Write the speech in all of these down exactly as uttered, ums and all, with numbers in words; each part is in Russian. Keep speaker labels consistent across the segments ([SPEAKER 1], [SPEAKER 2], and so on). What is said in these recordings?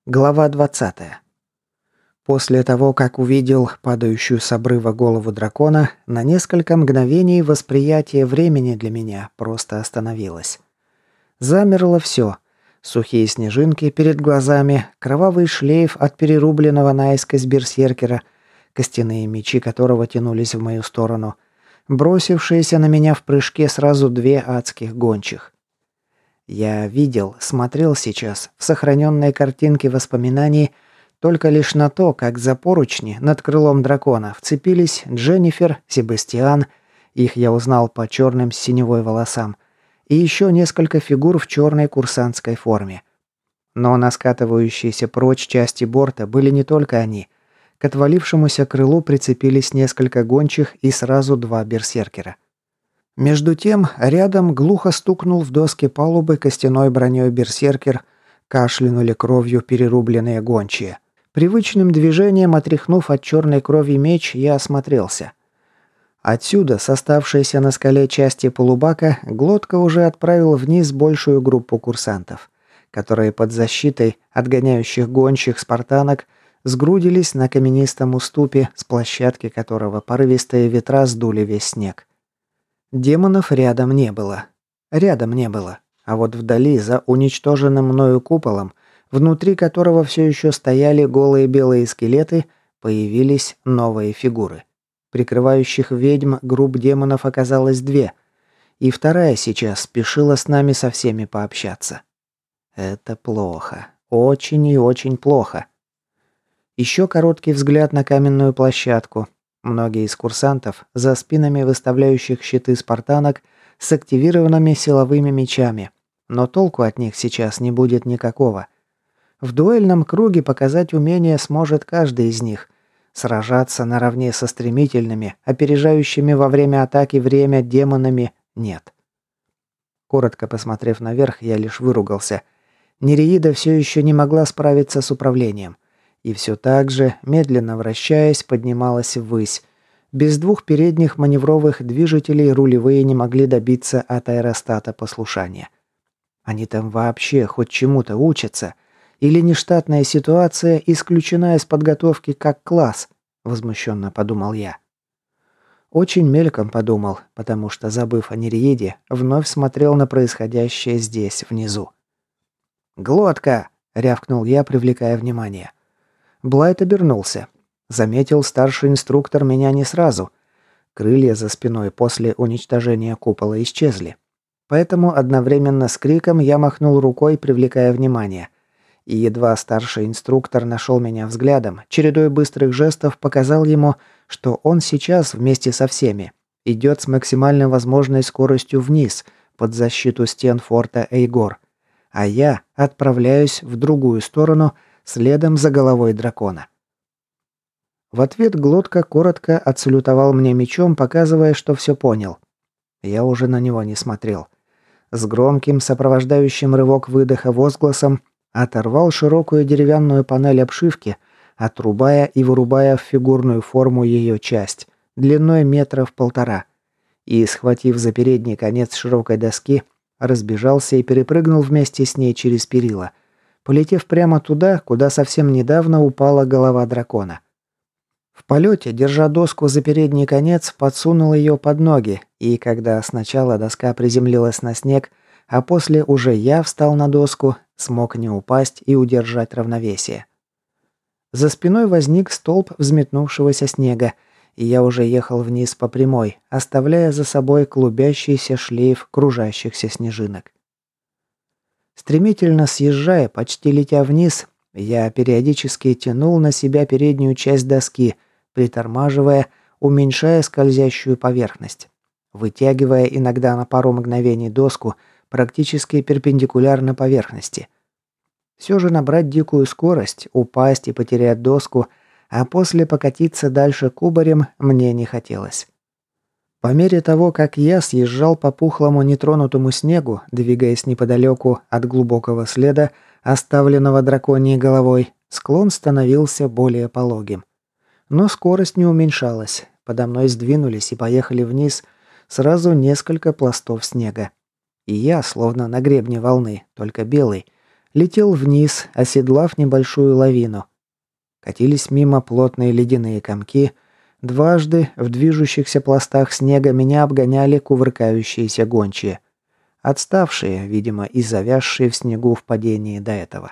[SPEAKER 1] Глава двадцатая. После того, как увидел падающую с обрыва голову дракона, на несколько мгновений восприятие времени для меня просто остановилось. Замерло все. Сухие снежинки перед глазами, кровавый шлейф от перерубленного наискось берсеркера, костяные мечи которого тянулись в мою сторону, бросившиеся на меня в прыжке сразу две адских гончих. Я видел, смотрел сейчас в сохраненной картинке воспоминаний только лишь на то, как за поручни над крылом дракона вцепились Дженнифер, Себастьян, их я узнал по черным с синевой волосам, и еще несколько фигур в черной курсантской форме. Но на скатывающейся прочь части борта были не только они. К отвалившемуся крылу прицепились несколько гончих и сразу два берсеркера. Между тем, рядом глухо стукнул в доски палубы костяной броней берсеркер, кашлянули кровью перерубленные гончие. Привычным движением, отряхнув от черной крови меч, я осмотрелся. Отсюда, с оставшейся на скале части полубака, Глотка уже отправил вниз большую группу курсантов, которые под защитой отгоняющих гончих спартанок сгрудились на каменистом уступе, с площадки которого порывистые ветра сдули весь снег. Демонов рядом не было. Рядом не было. А вот вдали, за уничтоженным мною куполом, внутри которого все еще стояли голые белые скелеты, появились новые фигуры. Прикрывающих ведьм групп демонов оказалось две, и вторая сейчас спешила с нами со всеми пообщаться. Это плохо. Очень и очень плохо. Еще короткий взгляд на каменную площадку. Многие из курсантов за спинами выставляющих щиты спартанок с активированными силовыми мечами, но толку от них сейчас не будет никакого. В дуэльном круге показать умение сможет каждый из них. Сражаться наравне со стремительными, опережающими во время атаки время демонами нет. Коротко посмотрев наверх, я лишь выругался. Нереида все еще не могла справиться с управлением. И все так же, медленно вращаясь, поднималась ввысь. Без двух передних маневровых движителей рулевые не могли добиться от аэростата послушания. Они там вообще хоть чему-то учатся? Или нештатная ситуация исключена из подготовки как класс? Возмущенно подумал я. Очень мельком подумал, потому что, забыв о Нереиде, вновь смотрел на происходящее здесь, внизу. «Глотка!» — рявкнул я, привлекая внимание. Блайт обернулся. Заметил старший инструктор меня не сразу. Крылья за спиной после уничтожения купола исчезли. Поэтому одновременно с криком я махнул рукой, привлекая внимание. И едва старший инструктор нашел меня взглядом, чередой быстрых жестов показал ему, что он сейчас вместе со всеми идет с максимально возможной скоростью вниз, под защиту стен форта Эйгор. А я отправляюсь в другую сторону, следом за головой дракона. В ответ Глотка коротко отсалютовал мне мечом, показывая, что все понял. Я уже на него не смотрел. С громким сопровождающим рывок выдоха возгласом оторвал широкую деревянную панель обшивки, отрубая и вырубая в фигурную форму ее часть, длиной метров полтора, и, схватив за передний конец широкой доски, разбежался и перепрыгнул вместе с ней через перила, полетев прямо туда, куда совсем недавно упала голова дракона. В полете, держа доску за передний конец, подсунул ее под ноги, и когда сначала доска приземлилась на снег, а после уже я встал на доску, смог не упасть и удержать равновесие. За спиной возник столб взметнувшегося снега, и я уже ехал вниз по прямой, оставляя за собой клубящийся шлейф кружащихся снежинок. Стремительно съезжая, почти летя вниз, я периодически тянул на себя переднюю часть доски, притормаживая, уменьшая скользящую поверхность, вытягивая иногда на пару мгновений доску практически перпендикулярно поверхности. Все же набрать дикую скорость, упасть и потерять доску, а после покатиться дальше кубарем мне не хотелось. По мере того, как я съезжал по пухлому нетронутому снегу, двигаясь неподалеку от глубокого следа, оставленного драконьей головой, склон становился более пологим. Но скорость не уменьшалась. Подо мной сдвинулись и поехали вниз сразу несколько пластов снега. И я, словно на гребне волны, только белый, Летел вниз, оседлав небольшую лавину. Катились мимо плотные ледяные комки. Дважды в движущихся пластах снега меня обгоняли кувыркающиеся гончие. Отставшие, видимо, и завязшие в снегу в падении до этого.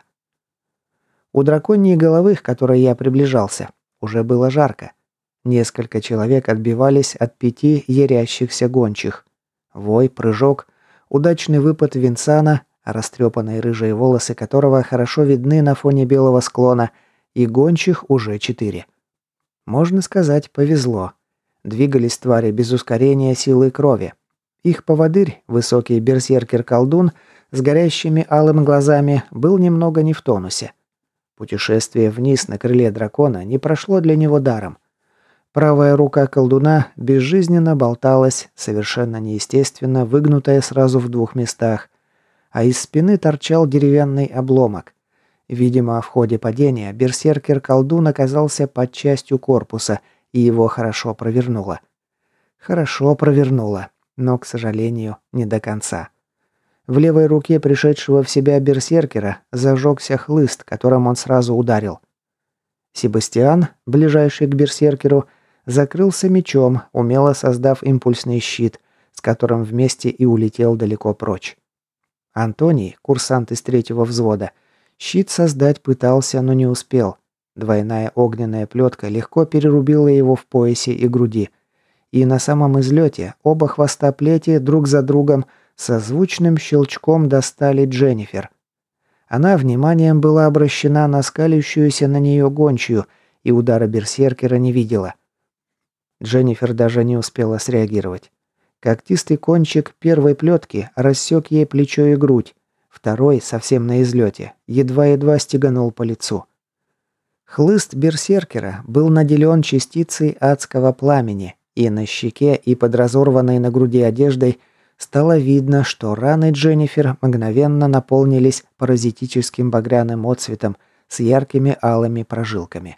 [SPEAKER 1] У драконьей головы, к которой я приближался, уже было жарко. Несколько человек отбивались от пяти ярящихся гончих. Вой, прыжок, удачный выпад Винсана, растрепанные рыжие волосы которого хорошо видны на фоне белого склона, и гончих уже четыре. Можно сказать, повезло. Двигались твари без ускорения силы крови. Их поводырь, высокий берсеркер-колдун с горящими алым глазами, был немного не в тонусе. Путешествие вниз на крыле дракона не прошло для него даром. Правая рука колдуна безжизненно болталась, совершенно неестественно, выгнутая сразу в двух местах, а из спины торчал деревянный обломок. Видимо, в ходе падения берсеркер-колдун оказался под частью корпуса, и его хорошо провернуло. Хорошо провернуло, но, к сожалению, не до конца. В левой руке пришедшего в себя берсеркера зажегся хлыст, которым он сразу ударил. Себастьян, ближайший к берсеркеру, закрылся мечом, умело создав импульсный щит, с которым вместе и улетел далеко прочь. Антоний, курсант из третьего взвода, щит создать пытался, но не успел. Двойная огненная плетка легко перерубила его в поясе и груди. И на самом излете оба хвоста плети друг за другом со звучным щелчком достали Дженнифер. Она вниманием была обращена на скалящуюся на нее гончую и удара берсеркера не видела. Дженнифер даже не успела среагировать. Когтистый кончик первой плетки рассек ей плечо и грудь, второй, совсем на излете, едва-едва стеганул по лицу. Хлыст берсеркера был наделен частицей адского пламени, и на щеке и под разорванной на груди одеждой стало видно, что раны Дженнифер мгновенно наполнились паразитическим багряным отцветом с яркими алыми прожилками.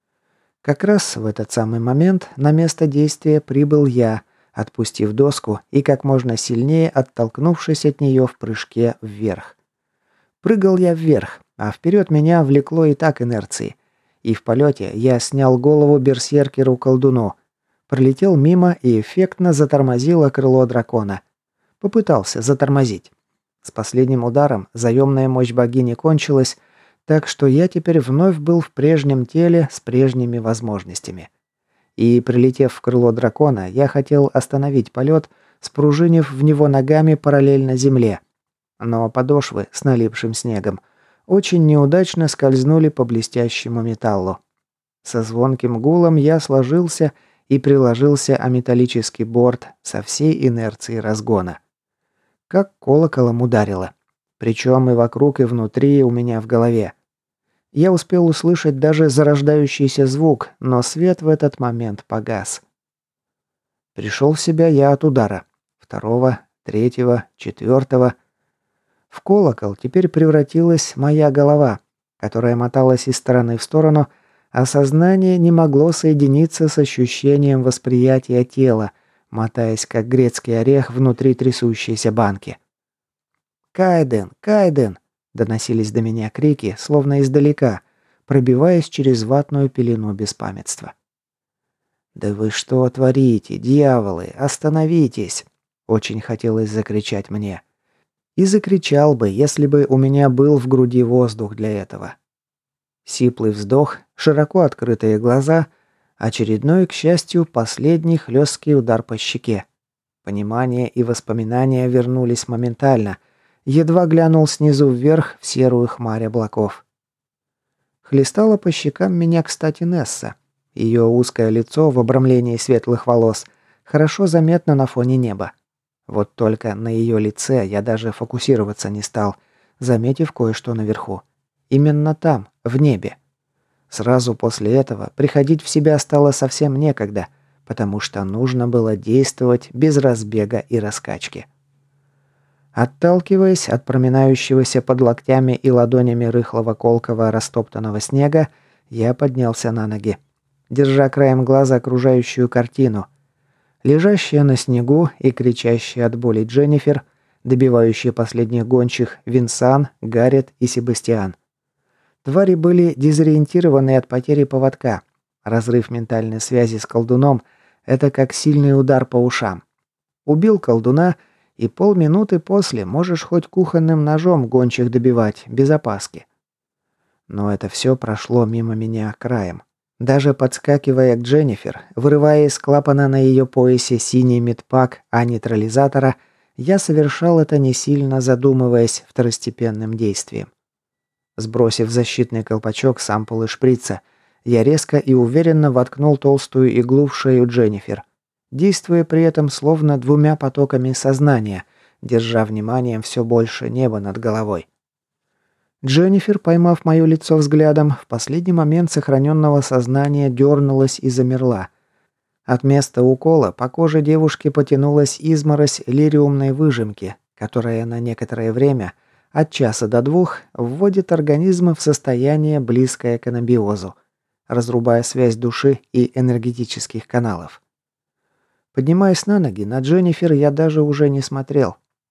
[SPEAKER 1] Как раз в этот самый момент на место действия прибыл я, отпустив доску и как можно сильнее оттолкнувшись от нее в прыжке вверх. Прыгал я вверх, а вперед меня влекло и так инерцией. И в полете я снял голову берсеркеру-колдуну, пролетел мимо и эффектно затормозило крыло дракона. Попытался затормозить. С последним ударом заемная мощь богини кончилась, так что я теперь вновь был в прежнем теле с прежними возможностями. И, прилетев в крыло дракона, я хотел остановить полет, спружинив в него ногами параллельно земле. Но подошвы с налипшим снегом очень неудачно скользнули по блестящему металлу. Со звонким гулом я сложился и приложился о металлический борт со всей инерцией разгона. Как колоколом ударило. Причем и вокруг, и внутри у меня в голове. Я успел услышать даже зарождающийся звук, но свет в этот момент погас. Пришел в себя я от удара. Второго, третьего, четвертого. В колокол теперь превратилась моя голова, которая моталась из стороны в сторону, а сознание не могло соединиться с ощущением восприятия тела, мотаясь как грецкий орех внутри трясущейся банки. «Кайден! Кайден!» — доносились до меня крики, словно издалека, пробиваясь через ватную пелену беспамятства. «Да вы что творите, дьяволы? Остановитесь!» — очень хотелось закричать мне. И закричал бы, если бы у меня был в груди воздух для этого. Сиплый вздох, широко открытые глаза, очередной, к счастью, последний хлесткий удар по щеке. Понимание и воспоминания вернулись моментально. Едва глянул снизу вверх в серую хмарь облаков. Хлестала по щекам меня, кстати, Несса. Ее узкое лицо в обрамлении светлых волос хорошо заметно на фоне неба. Вот только на ее лице я даже фокусироваться не стал, заметив кое-что наверху. Именно там, в небе. Сразу после этого приходить в себя стало совсем некогда, потому что нужно было действовать без разбега и раскачки. Отталкиваясь от проминающегося под локтями и ладонями рыхлого колкого растоптанного снега, я поднялся на ноги, держа краем глаза окружающую картину. Лежащая на снегу и кричащая от боли Дженнифер, добивающие последних гончих Винсан, Гаррет и Себастьян. Твари были дезориентированы от потери поводка. Разрыв ментальной связи с колдуном – это как сильный удар по ушам. Убил колдуна, и полминуты после можешь хоть кухонным ножом гончих добивать, без опаски. Но это все прошло мимо меня краем. Даже подскакивая к Дженнифер, вырывая из клапана на ее поясе синий медпак А-нейтрализатора, я совершал это не сильно задумываясь второстепенным действием. Сбросив защитный колпачок с ампулы шприца, я резко и уверенно воткнул толстую иглу в шею Дженнифер, действуя при этом словно двумя потоками сознания, держа вниманием все больше неба над головой. Дженнифер, поймав мое лицо взглядом, в последний момент сохраненного сознания дернулась и замерла. От места укола по коже девушки потянулась изморозь лириумной выжимки, которая на некоторое время, от часа до двух, вводит организм в состояние, близкое к анабиозу, разрубая связь души и энергетических каналов. Поднимаясь на ноги, на Дженнифер я даже уже не смотрел.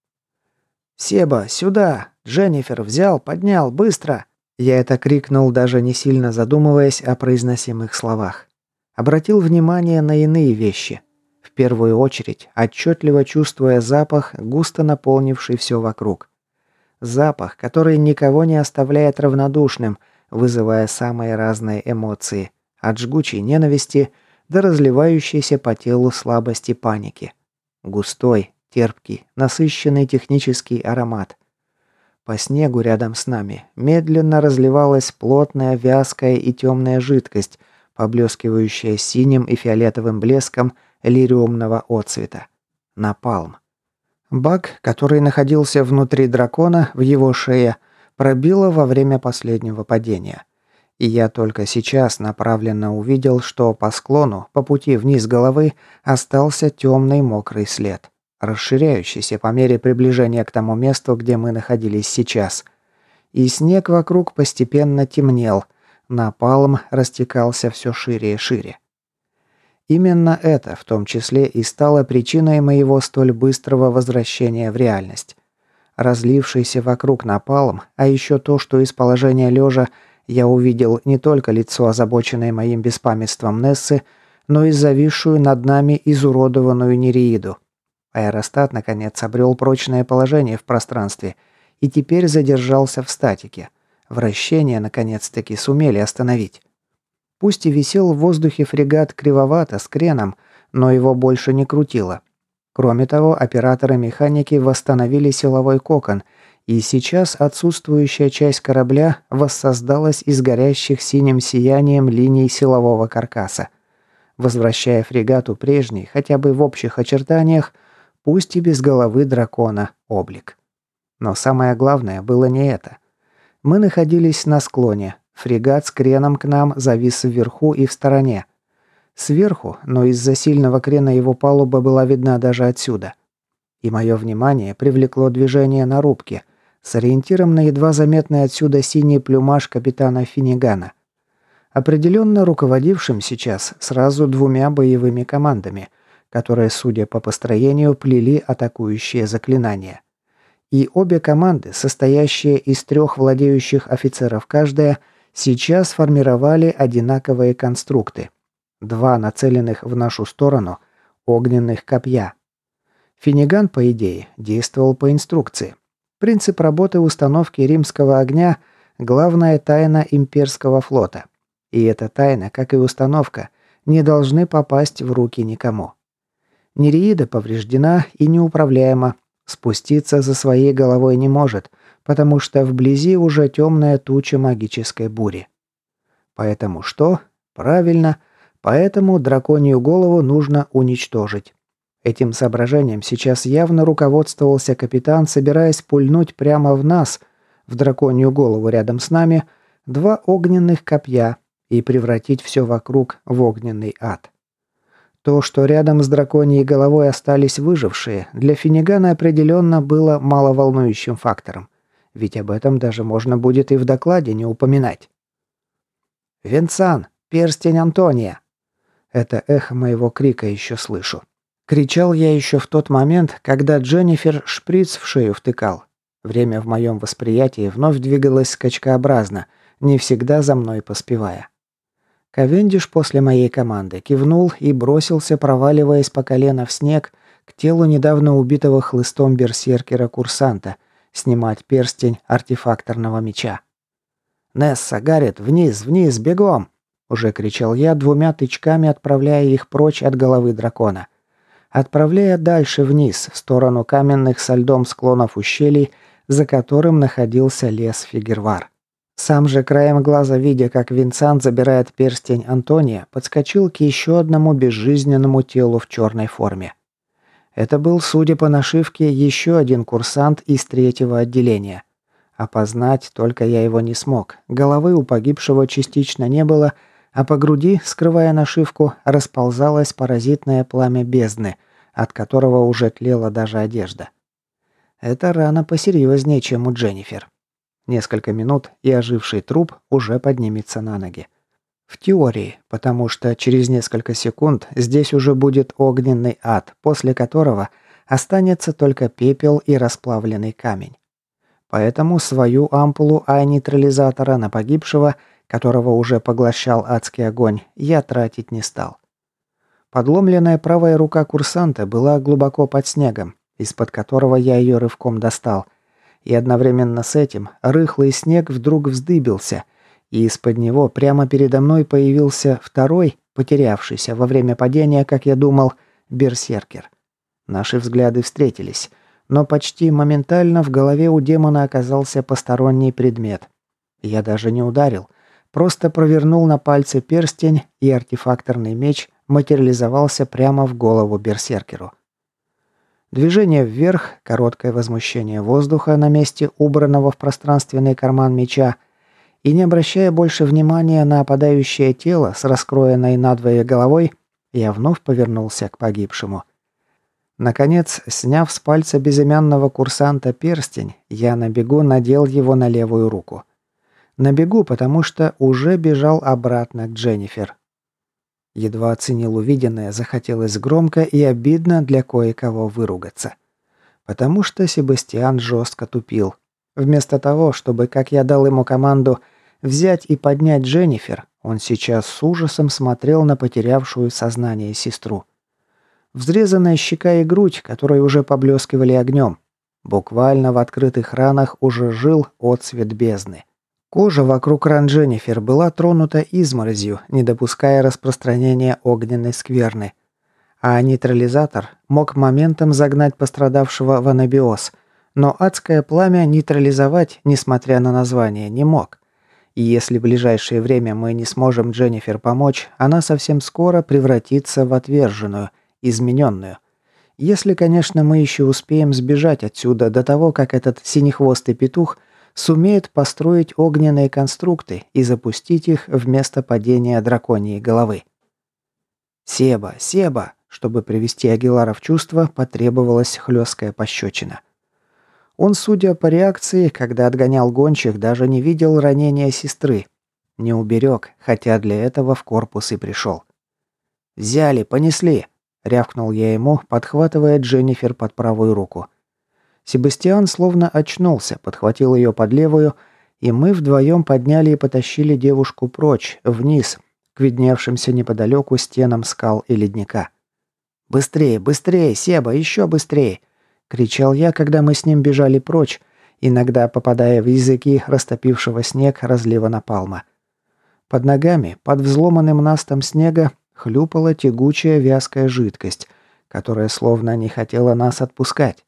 [SPEAKER 1] «Себа, сюда! Дженнифер взял, поднял, быстро!» Я это крикнул, даже не сильно задумываясь о произносимых словах. Обратил внимание на иные вещи. В первую очередь, отчетливо чувствуя запах, густо наполнивший все вокруг. Запах, который никого не оставляет равнодушным, вызывая самые разные эмоции, от жгучей ненависти до разливающейся по телу слабости паники. Густой, терпкий, насыщенный технический аромат. По снегу рядом с нами медленно разливалась плотная, вязкая и темная жидкость, поблескивающая синим и фиолетовым блеском лириумного отцвета. Напалм. Баг, который находился внутри дракона, в его шее, пробило во время последнего падения. И я только сейчас направленно увидел, что по склону, по пути вниз головы, остался темный мокрый след, расширяющийся по мере приближения к тому месту, где мы находились сейчас. И снег вокруг постепенно темнел, напалм растекался все шире и шире. Именно это, в том числе, и стало причиной моего столь быстрого возвращения в реальность. Разлившийся вокруг напалм, а еще то, что из положения лежа я увидел не только лицо, озабоченное моим беспамятством Нессы, но и зависшую над нами изуродованную Нереиду. Аэростат, наконец, обрел прочное положение в пространстве и теперь задержался в статике. Вращение, наконец-таки, сумели остановить. Пусть и висел в воздухе фрегат кривовато, с креном, но его больше не крутило. Кроме того, операторы-механики восстановили силовой кокон, и сейчас отсутствующая часть корабля воссоздалась из горящих синим сиянием линий силового каркаса, возвращая фрегату прежний, хотя бы в общих очертаниях, пусть и без головы дракона, облик. Но самое главное было не это. Мы находились на склоне. Фрегат с креном к нам завис вверху и в стороне. Сверху, но из-за сильного крена его палуба была видна даже отсюда. И мое внимание привлекло движение на рубке, с ориентиром на едва заметный отсюда синий плюмаж капитана Финнигана, определенно руководившим сейчас сразу двумя боевыми командами, которые, судя по построению, плели атакующие заклинания. И обе команды, состоящие из трех владеющих офицеров каждая, сейчас формировали одинаковые конструкты. Два нацеленных в нашу сторону огненных копья. Финниган, по идее, действовал по инструкции. Принцип работы установки римского огня – главная тайна имперского флота. И эта тайна, как и установка, не должны попасть в руки никому. Нереида повреждена и неуправляема, спуститься за своей головой не может, потому что вблизи уже темная туча магической бури. Поэтому что? Правильно, поэтому драконью голову нужно уничтожить. Этим соображением сейчас явно руководствовался капитан, собираясь пульнуть прямо в нас, в драконью голову рядом с нами, два огненных копья и превратить все вокруг в огненный ад. То, что рядом с драконьей головой остались выжившие, для Финнигана определенно было маловолнующим фактором. Ведь об этом даже можно будет и в докладе не упоминать. «Винсан! Перстень Антония!» Это эхо моего крика еще слышу. Кричал я еще в тот момент, когда Дженнифер шприц в шею втыкал. Время в моем восприятии вновь двигалось скачкообразно, не всегда за мной поспевая. Ковендиш после моей команды кивнул и бросился, проваливаясь по колено в снег, к телу недавно убитого хлыстом берсеркера-курсанта, снимать перстень артефакторного меча. «Несса, Гаррет, вниз, вниз, бегом!» – уже кричал я, двумя тычками отправляя их прочь от головы дракона. Отправляя дальше вниз, в сторону каменных со льдом склонов ущелий, за которым находился лес Фигервар. Сам же краем глаза, видя, как Винсант забирает перстень Антония, подскочил к еще одному безжизненному телу в черной форме. Это был, судя по нашивке, еще один курсант из третьего отделения. Опознать только я его не смог. Головы у погибшего частично не было, а по груди, скрывая нашивку, расползалось паразитное пламя бездны, от которого уже тлела даже одежда. Это рана посерьезнее, чем у Дженнифер. Несколько минут, и оживший труп уже поднимется на ноги. В теории, потому что через несколько секунд здесь уже будет огненный ад, после которого останется только пепел и расплавленный камень. Поэтому свою ампулу ай-нейтрализатора на погибшего, которого уже поглощал адский огонь, я тратить не стал. Подломленная правая рука курсанта была глубоко под снегом, из-под которого я ее рывком достал, и одновременно с этим рыхлый снег вдруг вздыбился, и из-под него прямо передо мной появился второй, потерявшийся во время падения, как я думал, берсеркер. Наши взгляды встретились, но почти моментально в голове у демона оказался посторонний предмет. Я даже не ударил, просто провернул на пальце перстень, и артефакторный меч материализовался прямо в голову берсеркеру. Движение вверх, короткое возмущение воздуха на месте убранного в пространственный карман меча, и не обращая больше внимания на опадающее тело с раскроенной надвое головой, я вновь повернулся к погибшему. Наконец, сняв с пальца безымянного курсанта перстень, я на бегу надел его на левую руку. На бегу, потому что уже бежал обратно к Дженнифер. Едва оценил увиденное, захотелось громко и обидно для кое-кого выругаться. Потому что Себастьян жестко тупил. Вместо того, чтобы, как я дал ему команду, взять и поднять Дженнифер, он сейчас с ужасом смотрел на потерявшую сознание сестру. Взрезанная щека и грудь, которые уже поблескивали огнем. Буквально в открытых ранах уже жил отсвет бездны. Кожа вокруг ран Дженнифер была тронута изморозью, не допуская распространения огненной скверны. А нейтрализатор мог моментом загнать пострадавшего в анабиоз, но адское пламя нейтрализовать, несмотря на название, не мог. И если в ближайшее время мы не сможем Дженнифер помочь, она совсем скоро превратится в отверженную, измененную. Если, конечно, мы еще успеем сбежать отсюда до того, как этот синехвостый петух сумеет построить огненные конструкты и запустить их вместо падения драконьей головы. «Себа! Себа!» Чтобы привести Агилара в чувство, потребовалась хлесткая пощечина. Он, судя по реакции, когда отгонял гончих, даже не видел ранения сестры. Не уберег, хотя для этого в корпус и пришел. «Взяли, понесли!» — рявкнул я ему, подхватывая Дженнифер под правую руку. Себастьян словно очнулся, подхватил ее под левую, и мы вдвоем подняли и потащили девушку прочь, вниз, к видневшимся неподалеку стенам скал и ледника. «Быстрее, быстрее, Себа, еще быстрее!» — кричал я, когда мы с ним бежали прочь, иногда попадая в языки растопившего снег разлива напалма. Под ногами, под взломанным настом снега, хлюпала тягучая вязкая жидкость, которая словно не хотела нас отпускать.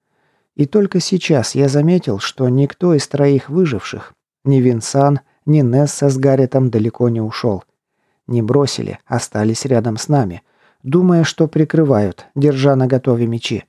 [SPEAKER 1] И только сейчас я заметил, что никто из троих выживших, ни Винсан, ни Несса с Гарретом далеко не ушел. Не бросили, остались рядом с нами, думая, что прикрывают, держа наготове мечи.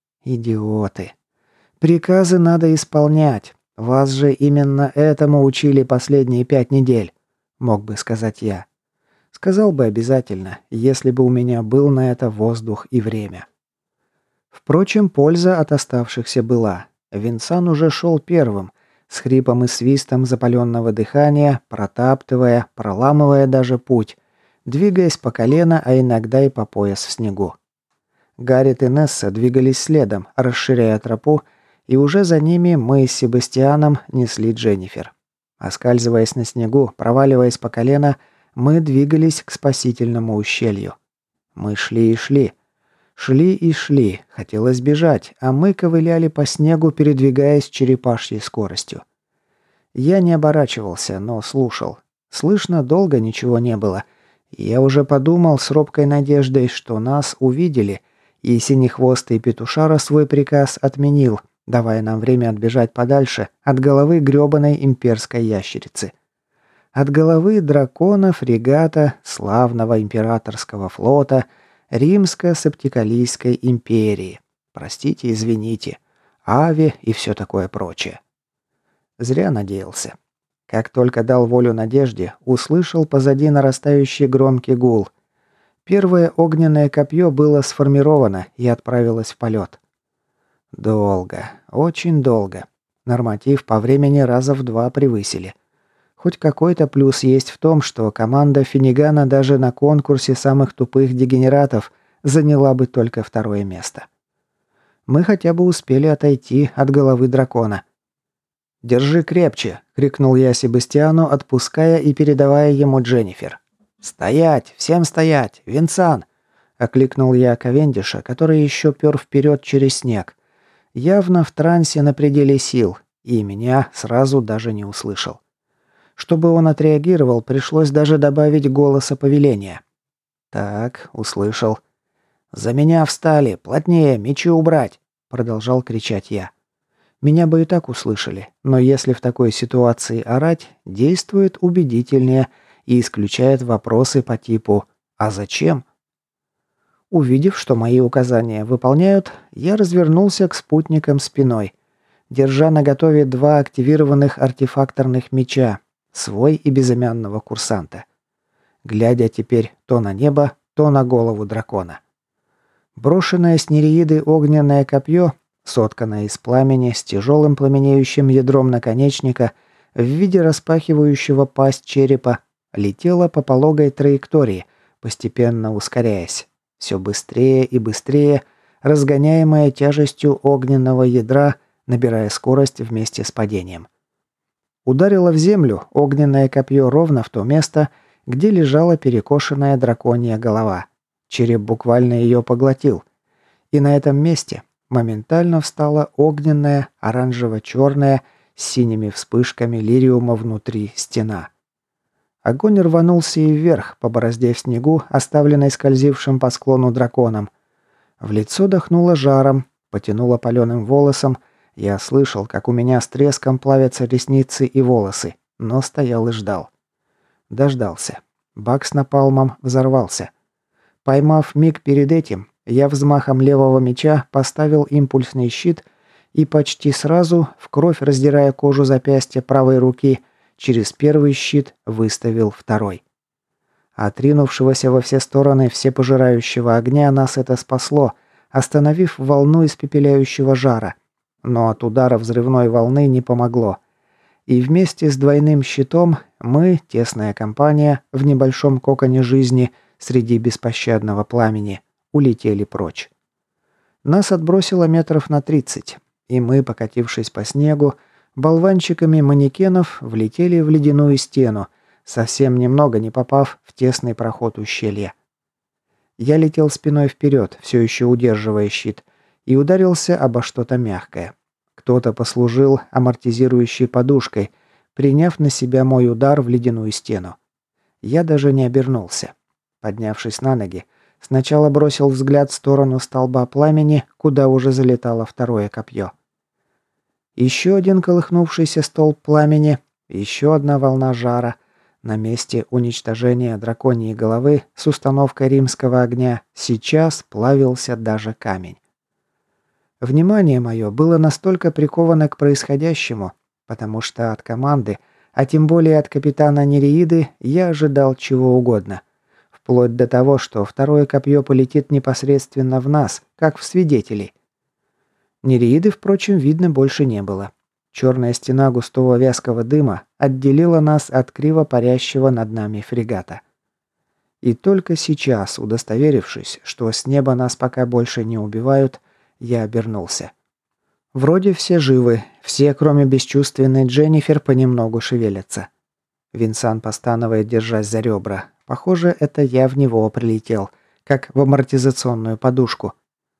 [SPEAKER 1] Идиоты. Приказы надо исполнять. Вас же именно этому учили последние пять недель, мог бы сказать я. Сказал бы обязательно, если бы у меня был на это воздух и время. Впрочем, польза от оставшихся была. Винсан уже шел первым, с хрипом и свистом запаленного дыхания, протаптывая, проламывая даже путь, двигаясь по колено, а иногда и по пояс в снегу. Гаррет и Несса двигались следом, расширяя тропу, и уже за ними мы с Себастьяном несли Дженнифер. Оскальзываясь на снегу, проваливаясь по колено, мы двигались к спасительному ущелью. Мы шли и шли. Шли и шли. Хотелось бежать, а мы ковыляли по снегу, передвигаясь черепашьей скоростью. Я не оборачивался, но слушал. Слышно долго ничего не было. Я уже подумал с робкой надеждой, что нас увидели, и синехвостый петушара свой приказ отменил, давая нам время отбежать подальше от головы грёбаной имперской ящерицы. От головы дракона, фрегата, славного императорского флота, Римско-Септикалийской империи. Простите, извините. Ави и все такое прочее. Зря надеялся. Как только дал волю надежде, услышал позади нарастающий громкий гул. Первое огненное копье было сформировано и отправилось в полет. Долго, очень долго. Норматив по времени раза в два превысили. Хоть какой-то плюс есть в том, что команда Финнигана даже на конкурсе самых тупых дегенератов заняла бы только второе место. Мы хотя бы успели отойти от головы дракона. «Держи крепче!» — крикнул я Себастьяну, отпуская и передавая ему Дженнифер. «Стоять! Всем стоять! Винсан!» — окликнул я Ковендиша, который еще пер вперед через снег. Явно в трансе на пределе сил, и меня сразу даже не услышал. Чтобы он отреагировал, пришлось даже добавить голоса повеления. «Так, услышал». «За меня встали! Плотнее! Мечи убрать!» — продолжал кричать я. Меня бы и так услышали, но если в такой ситуации орать, действует убедительнее и исключает вопросы по типу «А зачем?». Увидев, что мои указания выполняют, я развернулся к спутникам спиной, держа наготове два активированных артефакторных меча, свой и безымянного курсанта, глядя теперь то на небо, то на голову дракона. Брошенное с нереиды огненное копье, сотканное из пламени с тяжелым пламенеющим ядром наконечника в виде распахивающего пасть черепа, летело по пологой траектории, постепенно ускоряясь, все быстрее и быстрее, разгоняемое тяжестью огненного ядра, набирая скорость вместе с падением. Ударило в землю огненное копье ровно в то место, где лежала перекошенная драконья голова. Череп буквально ее поглотил. И на этом месте моментально встала огненная, оранжево-черная, с синими вспышками лириума внутри стена. Огонь рванулся и вверх, по борозде в снегу, оставленной скользившим по склону драконом. В лицо дохнуло жаром, потянуло паленым волосом. Я слышал, как у меня с треском плавятся ресницы и волосы, но стоял и ждал. Дождался. Бак с напалмом взорвался. Поймав миг перед этим, я взмахом левого меча поставил импульсный щит и почти сразу, в кровь раздирая кожу запястья правой руки, через первый щит выставил второй. Отринувшегося во все стороны всепожирающего огня нас это спасло, остановив волну испепеляющего жара. Но от удара взрывной волны не помогло. И вместе с двойным щитом мы, тесная компания, в небольшом коконе жизни среди беспощадного пламени, улетели прочь. Нас отбросило метров на тридцать, и мы, покатившись по снегу, болванчиками манекенов влетели в ледяную стену, совсем немного не попав в тесный проход ущелья. Я летел спиной вперед, все еще удерживая щит, и ударился обо что-то мягкое. Кто-то послужил амортизирующей подушкой, приняв на себя мой удар в ледяную стену. Я даже не обернулся. Поднявшись на ноги, сначала бросил взгляд в сторону столба пламени, куда уже залетало второе копье. Еще один колыхнувшийся столб пламени, еще одна волна жара. На месте уничтожения драконьей головы с установкой римского огня сейчас плавился даже камень. Внимание мое было настолько приковано к происходящему, потому что от команды, а тем более от капитана Нереиды, я ожидал чего угодно. Вплоть до того, что второе копье полетит непосредственно в нас, как в свидетелей. Нереиды, впрочем, видно больше не было. Черная стена густого вязкого дыма отделила нас от криво парящего над нами фрегата. И только сейчас, удостоверившись, что с неба нас пока больше не убивают, я обернулся. Вроде все живы, все, кроме бесчувственной Дженнифер, понемногу шевелятся. Винсан постанывает, держась за ребра. Похоже, это я в него прилетел, как в амортизационную подушку.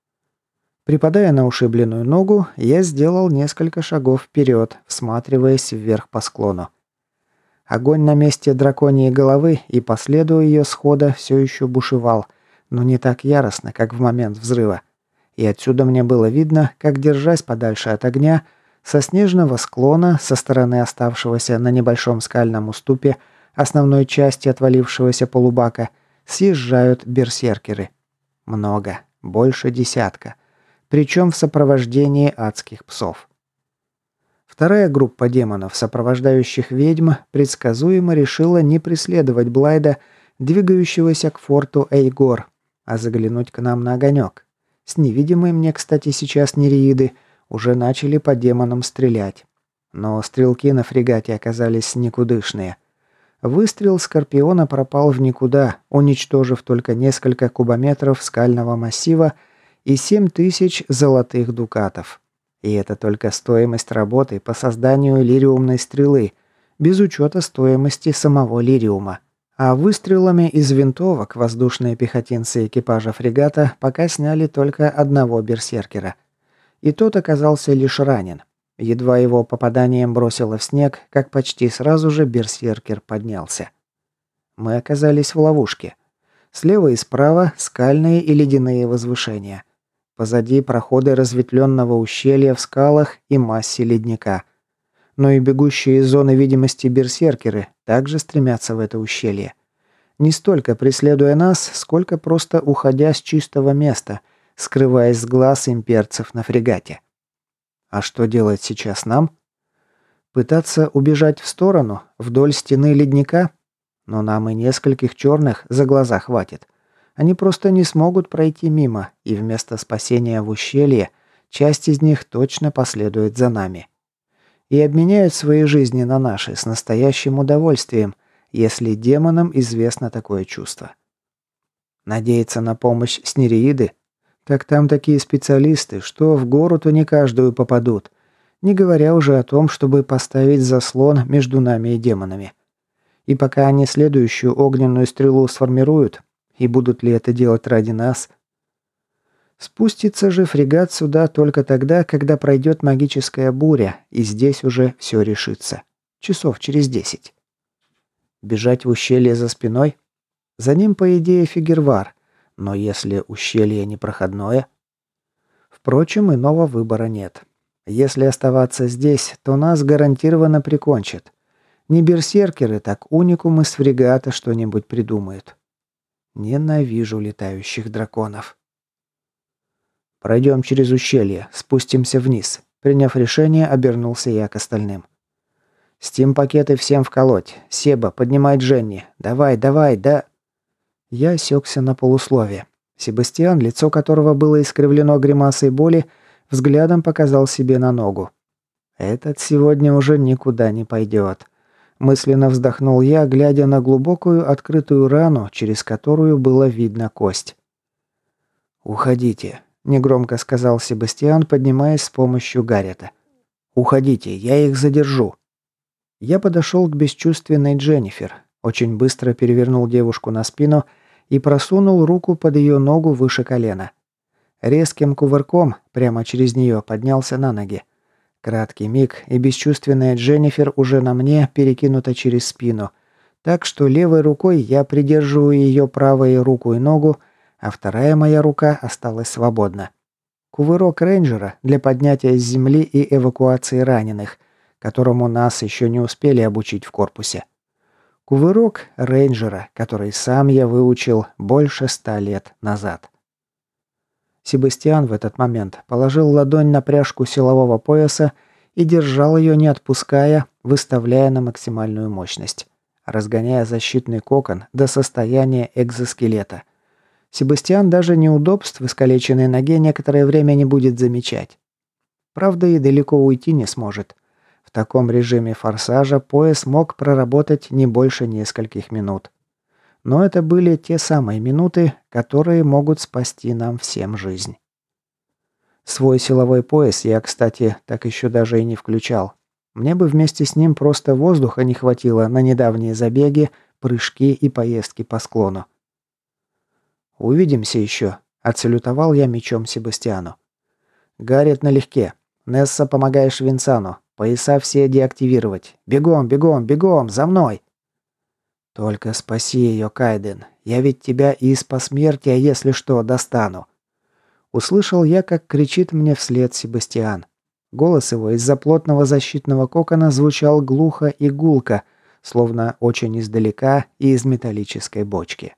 [SPEAKER 1] Припадая на ушибленную ногу, я сделал несколько шагов вперед, всматриваясь вверх по склону. Огонь на месте драконьей головы и по следу ее схода все еще бушевал, но не так яростно, как в момент взрыва. И отсюда мне было видно, как, держась подальше от огня, со снежного склона, со стороны оставшегося на небольшом скальном уступе основной части отвалившегося полубака, съезжают берсеркеры. Много, больше десятка. Причем в сопровождении адских псов. Вторая группа демонов, сопровождающих ведьм, предсказуемо решила не преследовать Блайда, двигающегося к форту Эйгор, а заглянуть к нам на огонек. С невидимой мне, кстати, сейчас нереиды уже начали по демонам стрелять. Но стрелки на фрегате оказались никудышные. Выстрел Скорпиона пропал в никуда, уничтожив только несколько кубометров скального массива и семь тысяч золотых дукатов. И это только стоимость работы по созданию лириумной стрелы, без учета стоимости самого лириума. А выстрелами из винтовок воздушные пехотинцы экипажа фрегата пока сняли только одного берсеркера. И тот оказался лишь ранен. Едва его попаданием бросило в снег, как почти сразу же берсеркер поднялся. Мы оказались в ловушке. Слева и справа скальные и ледяные возвышения. Позади проходы разветвленного ущелья в скалах и массе ледника. Но и бегущие из зоны видимости берсеркеры также стремятся в это ущелье. Не столько преследуя нас, сколько просто уходя с чистого места, скрываясь с глаз имперцев на фрегате. А что делать сейчас нам? Пытаться убежать в сторону, вдоль стены ледника? Но нам и нескольких черных за глаза хватит. Они просто не смогут пройти мимо, и вместо спасения в ущелье, часть из них точно последует за нами. И обменяют свои жизни на наши с настоящим удовольствием, если демонам известно такое чувство. Надеяться на помощь с нереиды? Так там такие специалисты, что в гору-то не каждую попадут, не говоря уже о том, чтобы поставить заслон между нами и демонами. И пока они следующую огненную стрелу сформируют, и будут ли это делать ради нас? Спустится же фрегат сюда только тогда, когда пройдет магическая буря, и здесь уже все решится. Часов через десять. Бежать в ущелье за спиной? За ним, по идее, Фигервар. Но если ущелье непроходное? Впрочем, иного выбора нет. Если оставаться здесь, то нас гарантированно прикончат. Не берсеркеры, так уникумы с фрегата что-нибудь придумают. Ненавижу летающих драконов. Пройдем через ущелье, спустимся вниз. Приняв решение, обернулся я к остальным. Стим-пакеты всем вколоть. Себа, поднимай Дженни. Давай, давай, да... Я осекся на полуслове. Себастьян, лицо которого было искривлено гримасой боли, взглядом показал себе на ногу. Этот сегодня уже никуда не пойдет. Мысленно вздохнул я, глядя на глубокую открытую рану, через которую было видно кость. «Уходите», – негромко сказал Себастьян, поднимаясь с помощью Гаррета. «Уходите, я их задержу». Я подошел к бесчувственной Дженнифер, очень быстро перевернул девушку на спину и просунул руку под ее ногу выше колена. Резким кувырком прямо через нее поднялся на ноги. Краткий миг, и бесчувственная Дженнифер уже на мне перекинута через спину, так что левой рукой я придерживаю ее правую руку и ногу, а вторая моя рука осталась свободна. Кувырок рейнджера для поднятия с земли и эвакуации раненых, которому нас еще не успели обучить в корпусе. Кувырок рейнджера, который сам я выучил больше ста лет назад. Себастьян в этот момент положил ладонь на пряжку силового пояса и держал ее, не отпуская, выставляя на максимальную мощность, разгоняя защитный кокон до состояния экзоскелета. Себастьян даже неудобств в искалеченной ноге некоторое время не будет замечать. Правда, и далеко уйти не сможет. В таком режиме форсажа пояс мог проработать не больше нескольких минут. Но это были те самые минуты, которые могут спасти нам всем жизнь. Свой силовой пояс я, кстати, так еще даже и не включал. Мне бы вместе с ним просто воздуха не хватило на недавние забеги, прыжки и поездки по склону. «Увидимся еще», — отсалютовал я мечом Себастьяну. «Гаррет налегке. Несса, помогаешь Винсану. Пояса все деактивировать. Бегом, бегом, бегом, за мной!» «Только спаси ее, Кайден. Я ведь тебя и из посмертия, если что, достану». Услышал я, как кричит мне вслед Себастьян. Голос его из-за плотного защитного кокона звучал глухо и гулко, словно очень издалека и из металлической бочки.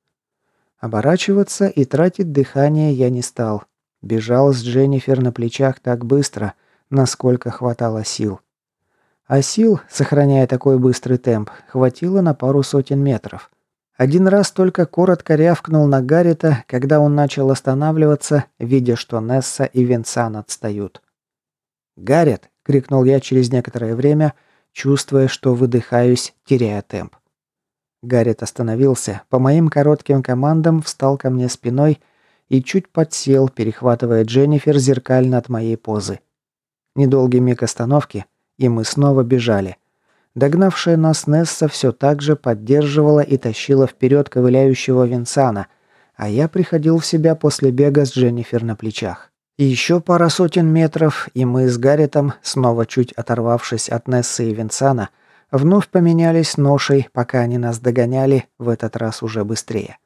[SPEAKER 1] Оборачиваться и тратить дыхание я не стал. Бежал с Дженнифер на плечах так быстро, насколько хватало сил. А сил, сохраняя такой быстрый темп, хватило на пару сотен метров. Один раз только коротко рявкнул на Гаррета, когда он начал останавливаться, видя, что Несса и Винсан отстают. «Гаррет!» — крикнул я через некоторое время, чувствуя, что выдыхаюсь, теряя темп. Гаррет остановился, по моим коротким командам встал ко мне спиной и чуть подсел, перехватывая Дженнифер зеркально от моей позы. Недолгий миг остановки, и мы снова бежали. Догнавшая нас Несса все так же поддерживала и тащила вперед ковыляющего Винсана, а я приходил в себя после бега с Дженнифер на плечах. И еще пара сотен метров, и мы с Гарретом, снова чуть оторвавшись от Нессы и Винсана, вновь поменялись ношей, пока они нас догоняли, в этот раз уже быстрее.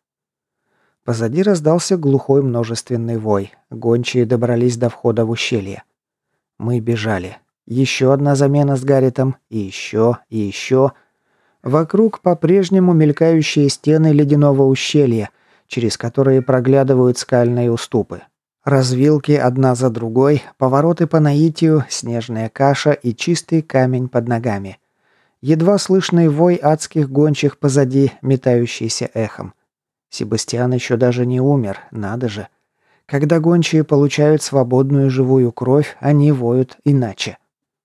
[SPEAKER 1] Позади раздался глухой множественный вой. Гончие добрались до входа в ущелье. Мы бежали. Еще одна замена с Гарретом, и еще, и еще. Вокруг по-прежнему мелькающие стены ледяного ущелья, через которые проглядывают скальные уступы. Развилки одна за другой, повороты по наитию, снежная каша и чистый камень под ногами. Едва слышный вой адских гончих позади, метающийся эхом. Себастьян еще даже не умер, надо же. Когда гончие получают свободную живую кровь, они воют иначе.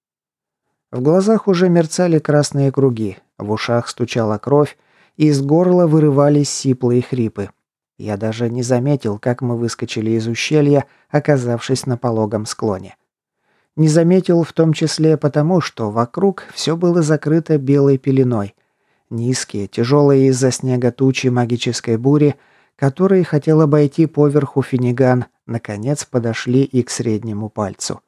[SPEAKER 1] В глазах уже мерцали красные круги, в ушах стучала кровь, и из горла вырывались сиплые хрипы. Я даже не заметил, как мы выскочили из ущелья, оказавшись на пологом склоне. Не заметил в том числе потому, что вокруг все было закрыто белой пеленой. Низкие, тяжелые из-за снега тучи магической бури, которые хотел обойти поверху Финиган, наконец подошли и к среднему пальцу.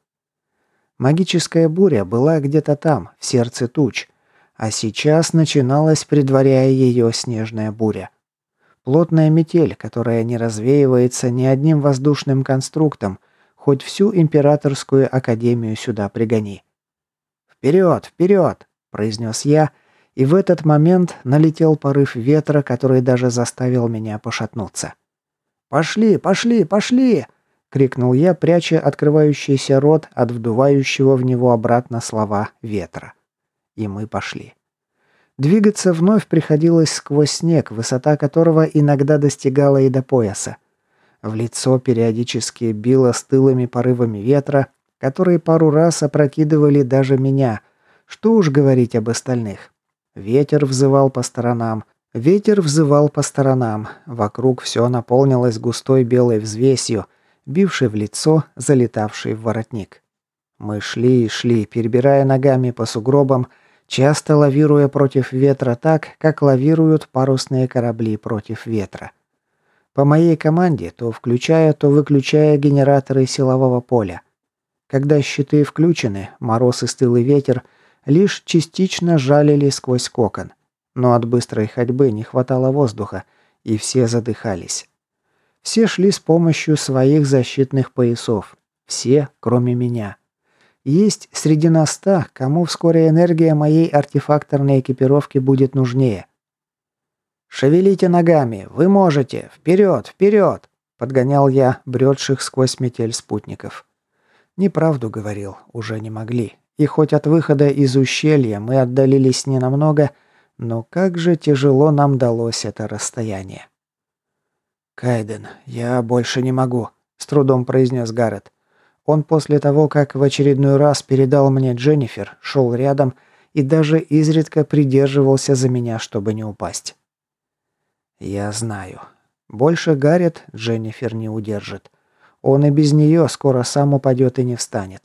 [SPEAKER 1] Магическая буря была где-то там, в сердце туч, а сейчас начиналась, предваряя ее, снежная буря. Плотная метель, которая не развеивается ни одним воздушным конструктом, хоть всю императорскую академию сюда пригони. «Вперед, вперед!» – произнес я, и в этот момент налетел порыв ветра, который даже заставил меня пошатнуться. «Пошли, пошли, пошли!» – крикнул я, пряча открывающийся рот от вдувающего в него обратно слова ветра. И мы пошли. Двигаться вновь приходилось сквозь снег, высота которого иногда достигала и до пояса. В лицо периодически било стылыми порывами ветра, которые пару раз опрокидывали даже меня. Что уж говорить об остальных. Ветер взывал по сторонам. Ветер взывал по сторонам. Вокруг все наполнилось густой белой взвесью, бившей в лицо, залетавшей в воротник. Мы шли и шли, перебирая ногами по сугробам, часто лавируя против ветра так, как лавируют парусные корабли против ветра. По моей команде, то включая, то выключая генераторы силового поля. Когда щиты включены, мороз и стылый ветер лишь частично жалили сквозь кокон. Но от быстрой ходьбы не хватало воздуха, и все задыхались. Все шли с помощью своих защитных поясов. Все, кроме меня. Есть среди нас та, кому вскоре энергия моей артефакторной экипировки будет нужнее. «Шевелите ногами! Вы можете! Вперед! Вперед!» – подгонял я бредших сквозь метель спутников. Неправду говорил, уже не могли. И хоть от выхода из ущелья мы отдалились ненамного, но как же тяжело нам далось это расстояние. «Кайден, я больше не могу», – с трудом произнес Гаррет. Он после того, как в очередной раз передал мне Дженнифер, шел рядом и даже изредка придерживался за меня, чтобы не упасть. Я знаю. Больше Гаррет Дженнифер не удержит. Он и без нее скоро сам упадет и не встанет.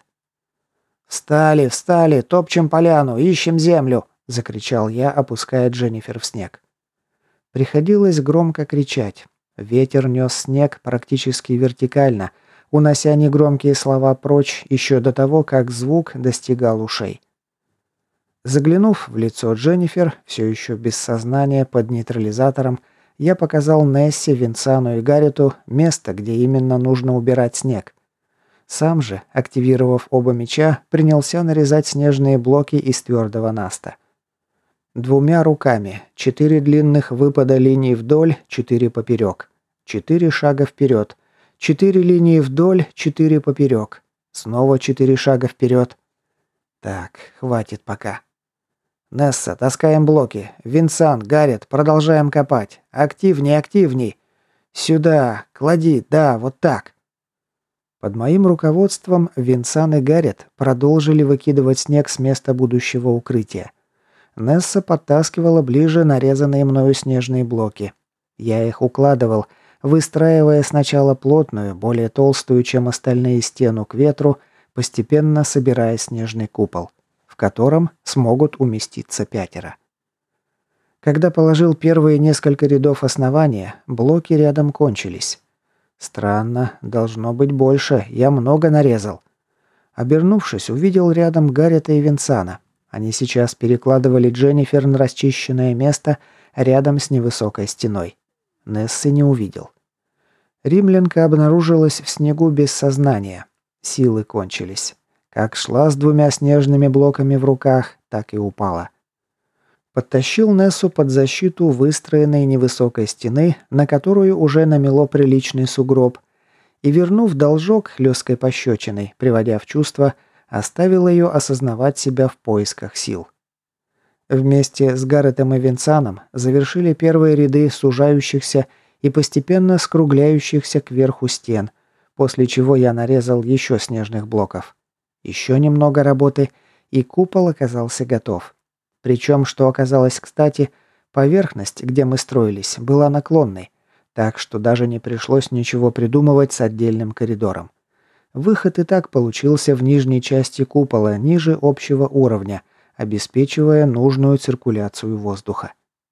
[SPEAKER 1] «Встали, встали, топчем поляну, ищем землю!» – закричал я, опуская Дженнифер в снег. Приходилось громко кричать. Ветер нес снег практически вертикально, унося негромкие слова прочь еще до того, как звук достигал ушей. Заглянув в лицо Дженнифер, все еще без сознания под нейтрализатором, я показал Несси, Винсану и Гаррету место, где именно нужно убирать снег. Сам же, активировав оба меча, принялся нарезать снежные блоки из твердого наста. Двумя руками, четыре длинных выпада линий вдоль, четыре поперек. Четыре шага вперед. Четыре линии вдоль, четыре поперек. Снова четыре шага вперед. Так, хватит пока. Несса, таскаем блоки. Винсан, Гаррет, продолжаем копать. Активней, активней. Сюда, клади, да, вот так. Под моим руководством Винсан и Гаррет продолжили выкидывать снег с места будущего укрытия. Несса подтаскивала ближе нарезанные мною снежные блоки. Я их укладывал, выстраивая сначала плотную, более толстую, чем остальные, стену к ветру, постепенно собирая снежный купол, в котором смогут уместиться пятеро. Когда положил первые несколько рядов основания, блоки рядом кончились. Странно, должно быть больше, я много нарезал. Обернувшись, увидел рядом Гаррета и Винсана. Они сейчас перекладывали Дженнифер на расчищенное место рядом с невысокой стеной. Нессы не увидел. Римлянка обнаружилась в снегу без сознания. Силы кончились. Как шла с двумя снежными блоками в руках, так и упала. Подтащил Нессу под защиту выстроенной невысокой стены, на которую уже намело приличный сугроб, и, вернув должок хлесткой пощечиной, приводя в чувство, оставил ее осознавать себя в поисках сил. Вместе с Гарретом и Винсаном завершили первые ряды сужающихся и постепенно скругляющихся кверху стен, после чего я нарезал еще снежных блоков. Еще немного работы, и купол оказался готов. Причем, что оказалось кстати, поверхность, где мы строились, была наклонной, так что даже не пришлось ничего придумывать с отдельным коридором. Выход и так получился в нижней части купола, ниже общего уровня, обеспечивая нужную циркуляцию воздуха.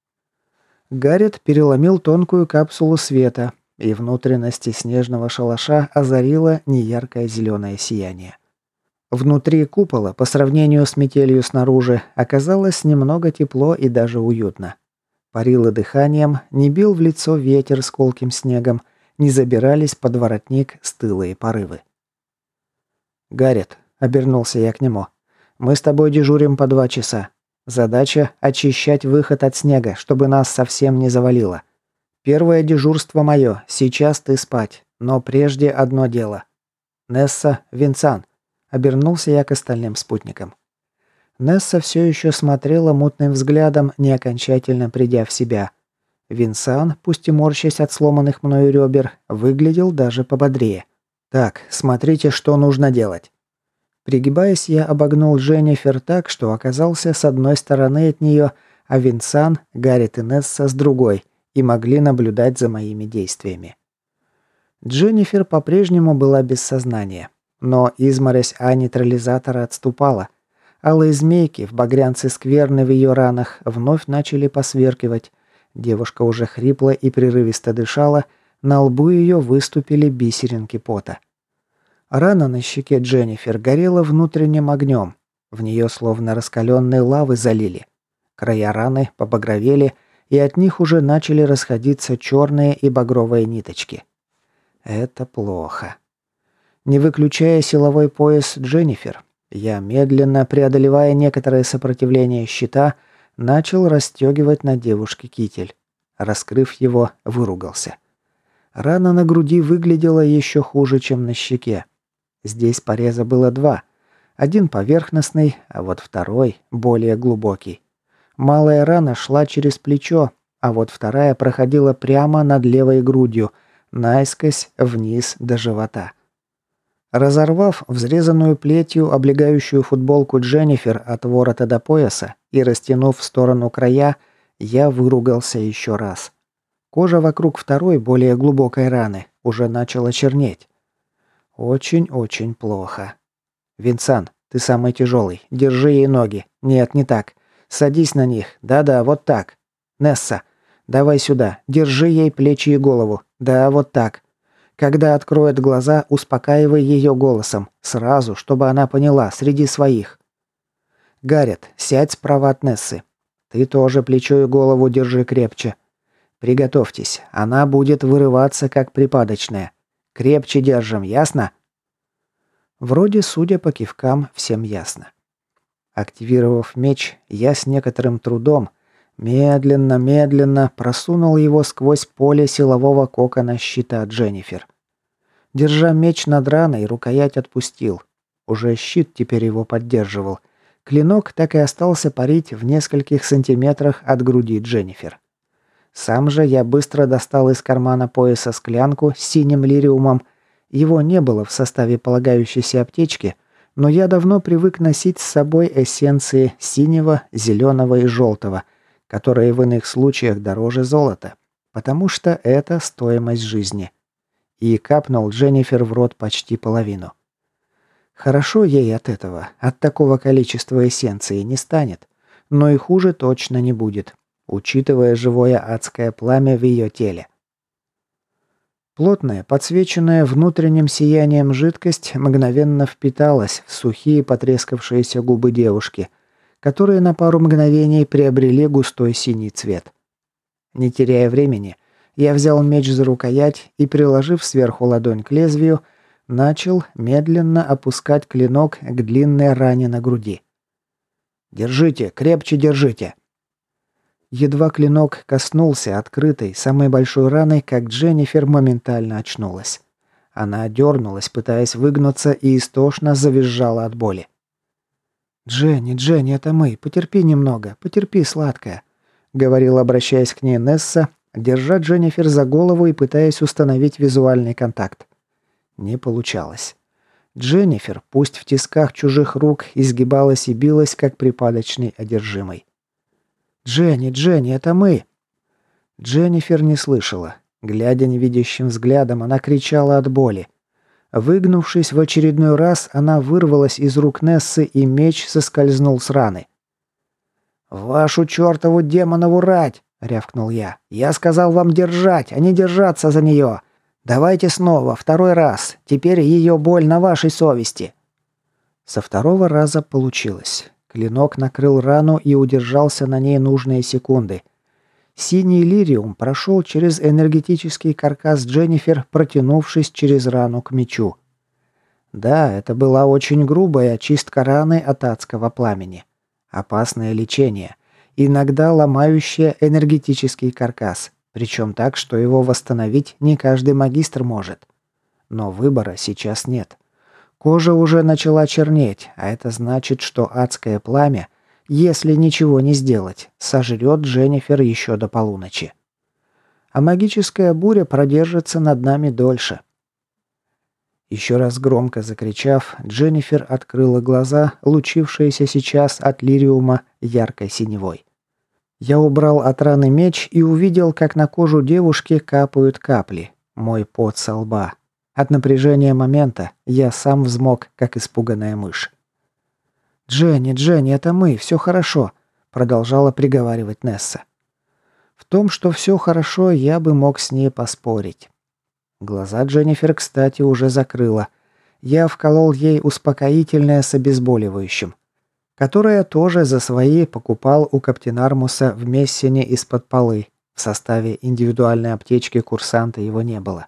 [SPEAKER 1] Гаррет переломил тонкую капсулу света, и внутренности снежного шалаша озарило неяркое зеленое сияние. Внутри купола, по сравнению с метелью снаружи, оказалось немного тепло и даже уютно. Парило дыханием, не бил в лицо ветер с колким снегом, не забирались под воротник стылые порывы. «Гаррет», — обернулся я к нему, — «мы с тобой дежурим по два часа. Задача — очищать выход от снега, чтобы нас совсем не завалило. Первое дежурство мое, сейчас ты спать, но прежде одно дело. Несса, Винсан». Обернулся я к остальным спутникам. Несса все еще смотрела мутным взглядом, не окончательно придя в себя. Винсан, пусть и морщась от сломанных мною ребер, выглядел даже пободрее. «Так, смотрите, что нужно делать». Пригибаясь, я обогнул Дженнифер так, что оказался с одной стороны от нее, а Винсан, Гаррет и Несса с другой, и могли наблюдать за моими действиями. Дженнифер по-прежнему была без сознания. Но изморозь А-нейтрализатора отступала. Алые змейки в багрянце скверны в ее ранах вновь начали посверкивать. Девушка уже хрипло и прерывисто дышала, на лбу ее выступили бисеринки пота. Рана на щеке Дженнифер горела внутренним огнем. В нее словно раскаленной лавы залили. Края раны побагровели, и от них уже начали расходиться черные и багровые ниточки. Это плохо. Не выключая силовой пояс Дженнифер, я, медленно преодолевая некоторое сопротивление щита, начал расстегивать на девушке китель. Раскрыв его, выругался. Рана на груди выглядела еще хуже, чем на щеке. Здесь пореза было два. Один поверхностный, а вот второй более глубокий. Малая рана шла через плечо, а вот вторая проходила прямо над левой грудью, наискось вниз до живота. Разорвав взрезанную плетью облегающую футболку Дженнифер от ворота до пояса и растянув в сторону края, я выругался еще раз. Кожа вокруг второй, более глубокой раны уже начала чернеть. Очень-очень плохо. «Винсан, ты самый тяжелый. Держи ей ноги. Нет, не так. Садись на них. Да-да, вот так. Несса, давай сюда. Держи ей плечи и голову. Да, вот так. Когда откроет глаза, успокаивай ее голосом. Сразу, чтобы она поняла, среди своих. Гаррет, сядь справа от Нессы. Ты тоже плечо и голову держи крепче. Приготовьтесь. Она будет вырываться, как припадочная. Крепче держим, ясно?» Вроде, судя по кивкам, всем ясно. Активировав меч, я с некоторым трудом, медленно-медленно просунул его сквозь поле силового кокона щита Дженнифер. Держа меч над раной, рукоять отпустил. Уже щит теперь его поддерживал. Клинок так и остался парить в нескольких сантиметрах от груди Дженнифер. Сам же я быстро достал из кармана пояса склянку с синим лириумом. Его не было в составе полагающейся аптечки, но я давно привык носить с собой эссенции синего, зеленого и желтого, которые в иных случаях дороже золота, потому что это стоимость жизни. И капнул Дженнифер в рот почти половину. Хорошо ей от этого, от такого количества эссенции не станет, но и хуже точно не будет, учитывая живое адское пламя в ее теле. Плотная, подсвеченная внутренним сиянием жидкость мгновенно впиталась в сухие потрескавшиеся губы девушки, которые на пару мгновений приобрели густой синий цвет. Не теряя времени, я взял меч за рукоять и, приложив сверху ладонь к лезвию, начал медленно опускать клинок к длинной ране на груди. «Держите, крепче держите!» Едва клинок коснулся открытой, самой большой раны, как Дженнифер моментально очнулась. Она дернулась, пытаясь выгнуться, и истошно завизжала от боли. «Дженни, Дженни, это мы. Потерпи немного. Потерпи, сладкая», — говорил, обращаясь к ней Несса, держа Дженнифер за голову и пытаясь установить визуальный контакт. Не получалось. Дженнифер, пусть в тисках чужих рук, изгибалась и билась, как припадочный одержимый. «Дженни, Дженни, это мы!» Дженнифер не слышала. Глядя невидящим взглядом, она кричала от боли. Выгнувшись в очередной раз, она вырвалась из рук Нессы, и меч соскользнул с раны. «Вашу чертову демонову рать!» — рявкнул я. «Я сказал вам держать, а не держаться за нее! Давайте снова, второй раз. Теперь ее боль на вашей совести!» Со второго раза получилось. Клинок накрыл рану и удержался на ней нужные секунды. Синий лириум прошел через энергетический каркас Дженнифер, протянувшись через рану к мечу. Да, это была очень грубая очистка раны от адского пламени. Опасное лечение. Иногда ломающее энергетический каркас. Причем так, что его восстановить не каждый магистр может. Но выбора сейчас нет. Кожа уже начала чернеть, а это значит, что адское пламя, если ничего не сделать, сожрет Дженнифер еще до полуночи. А магическая буря продержится над нами дольше. Еще раз громко закричав, Дженнифер открыла глаза, лучившиеся сейчас от лириума яркой синевой. Я убрал от раны меч и увидел, как на кожу девушки капают капли. Мой пот со лба. От напряжения момента я сам взмок, как испуганная мышь. «Дженни, Дженни, это мы, все хорошо», — продолжала приговаривать Несса. В том, что все хорошо, я бы мог с ней поспорить. Глаза Дженнифер, кстати, уже закрыла. Я вколол ей успокоительное с обезболивающим, которое тоже за свои покупал у Каптенармуса в Мессине из-под полы. В составе индивидуальной аптечки курсанта его не было.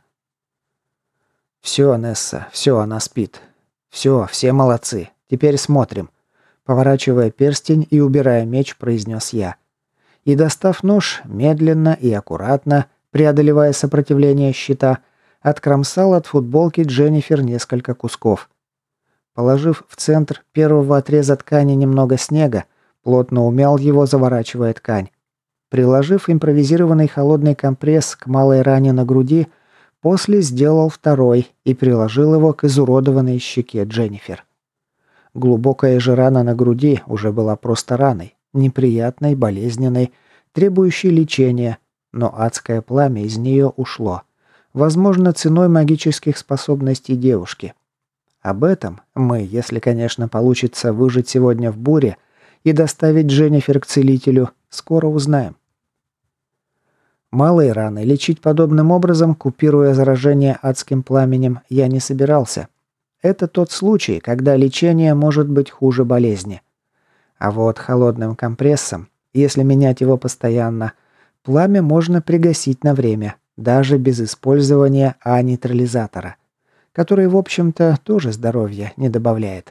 [SPEAKER 1] «Все, Несса, все, она спит. Все, все молодцы. Теперь смотрим». Поворачивая перстень и убирая меч, произнес я. И, достав нож, медленно и аккуратно, преодолевая сопротивление щита, откромсал от футболки Дженнифер несколько кусков. Положив в центр первого отреза ткани немного снега, плотно умял его, заворачивая ткань. Приложив импровизированный холодный компресс к малой ране на груди, после сделал второй и приложил его к изуродованной щеке Дженнифер. Глубокая же рана на груди уже была просто раной, неприятной, болезненной, требующей лечения, но адское пламя из нее ушло. Возможно, ценой магических способностей девушки. Об этом мы, если, конечно, получится выжить сегодня в буре и доставить Дженнифер к целителю, скоро узнаем. Малые раны лечить подобным образом, купируя заражение адским пламенем, я не собирался. Это тот случай, когда лечение может быть хуже болезни. А вот холодным компрессом, если менять его постоянно, пламя можно пригасить на время, даже без использования анейтрализатора, который, в общем-то, тоже здоровья не добавляет.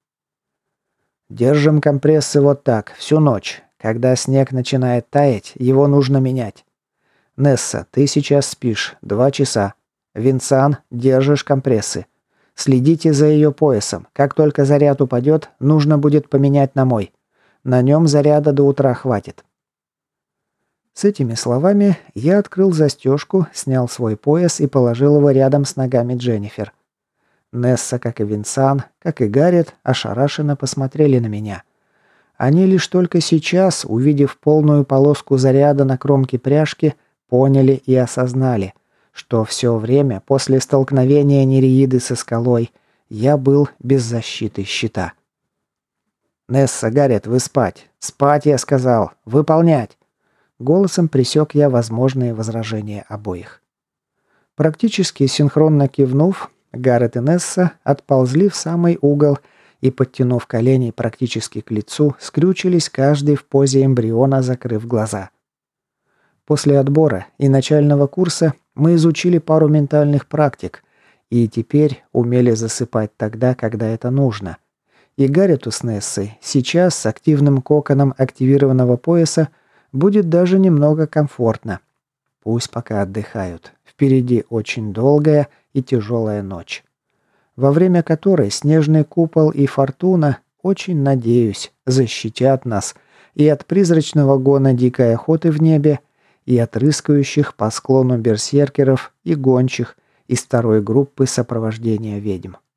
[SPEAKER 1] Держим компрессы вот так, всю ночь. Когда снег начинает таять, его нужно менять. Несса, ты сейчас спишь, два часа. Винсан, держишь компрессы. Следите за ее поясом. Как только заряд упадет, нужно будет поменять на мой. На нем заряда до утра хватит. С этими словами я открыл застежку, снял свой пояс и положил его рядом с ногами Дженнифер. Несса, как и Винсан, как и Гаррет, ошарашенно посмотрели на меня. Они лишь только сейчас, увидев полную полоску заряда на кромке пряжки, поняли и осознали, что все время после столкновения Нереиды со скалой я был без защиты щита. «Несса, Гаррет, вы спать! Спать, я сказал! Выполнять!» Голосом пресек я возможные возражения обоих. Практически синхронно кивнув, Гаррет и Несса отползли в самый угол и, подтянув колени практически к лицу, скрючились каждый в позе эмбриона, закрыв глаза. После отбора и начального курса мы изучили пару ментальных практик и теперь умели засыпать тогда, когда это нужно. И Гаррету с Нессой сейчас с активным коконом активированного пояса будет даже немного комфортно. Пусть пока отдыхают. Впереди очень долгая и тяжелая ночь, во время которой снежный купол и фортуна, очень надеюсь, защитят нас и от призрачного гона дикой охоты в небе, и от рыскающих по склону берсеркеров и гончих из второй группы сопровождения ведьм.